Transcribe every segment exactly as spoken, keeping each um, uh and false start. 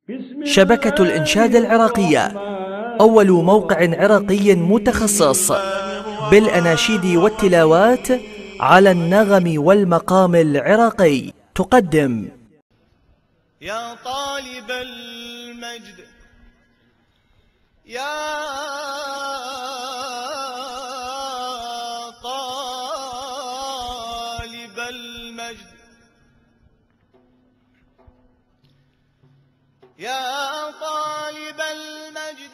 شبكة الإنشاد العراقية، أول موقع عراقي متخصص بالأناشيد والتلاوات على النغم والمقام العراقي، تقدم: يا طالب المجد، يا طالب المجد، يا طالب المجد،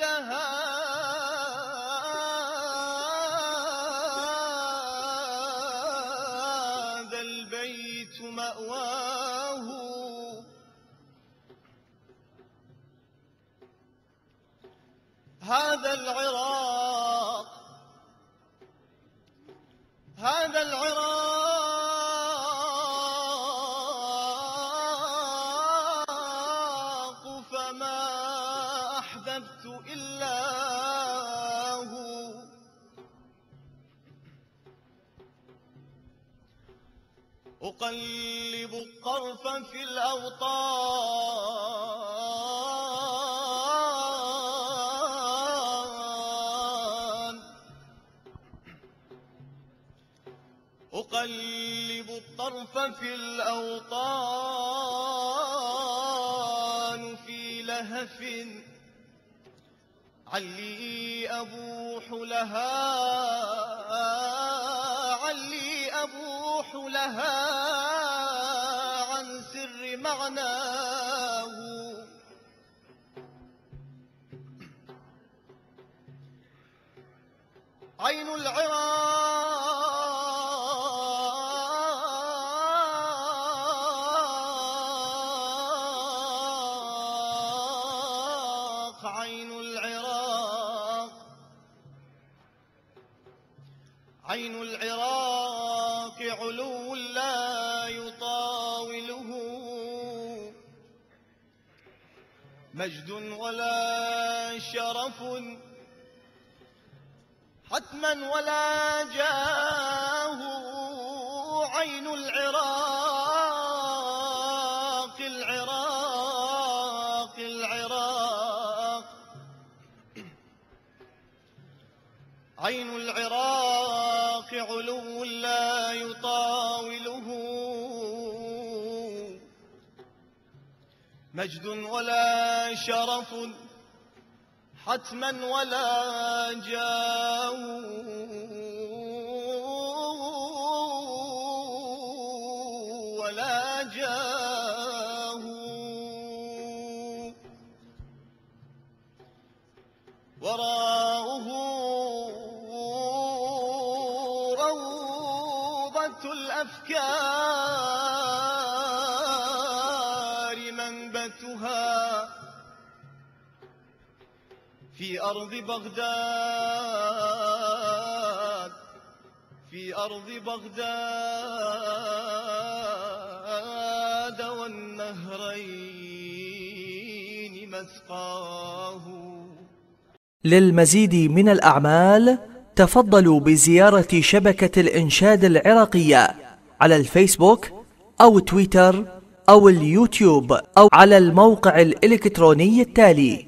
هذا البيت مأواه، هذا العراق، هذا العراق، فما أحببت إلا هو. أقلب الطرف في الأوطان، أقلب الطرف في الأوطان، في لهف علي أبوح لها، علي أبوح لها عن سر معناه. عين العراق، عين العراق، عين العراق، علو لا يطاوله، مجد ولا شرف حتما ولا جاه. عين العراق، العراق، العراق، عين العراق، علو لا يطاوله، مجد ولا شرف حتما ولا جاه. ولا جاه. وراءه روضة الأفكار، منبتها في أرض بغداد، في أرض بغداد، والنهرين مسقاه. للمزيد من الأعمال تفضلوا بزيارة شبكة الإنشاد العراقية على الفيسبوك أو تويتر أو اليوتيوب أو على الموقع الإلكتروني التالي: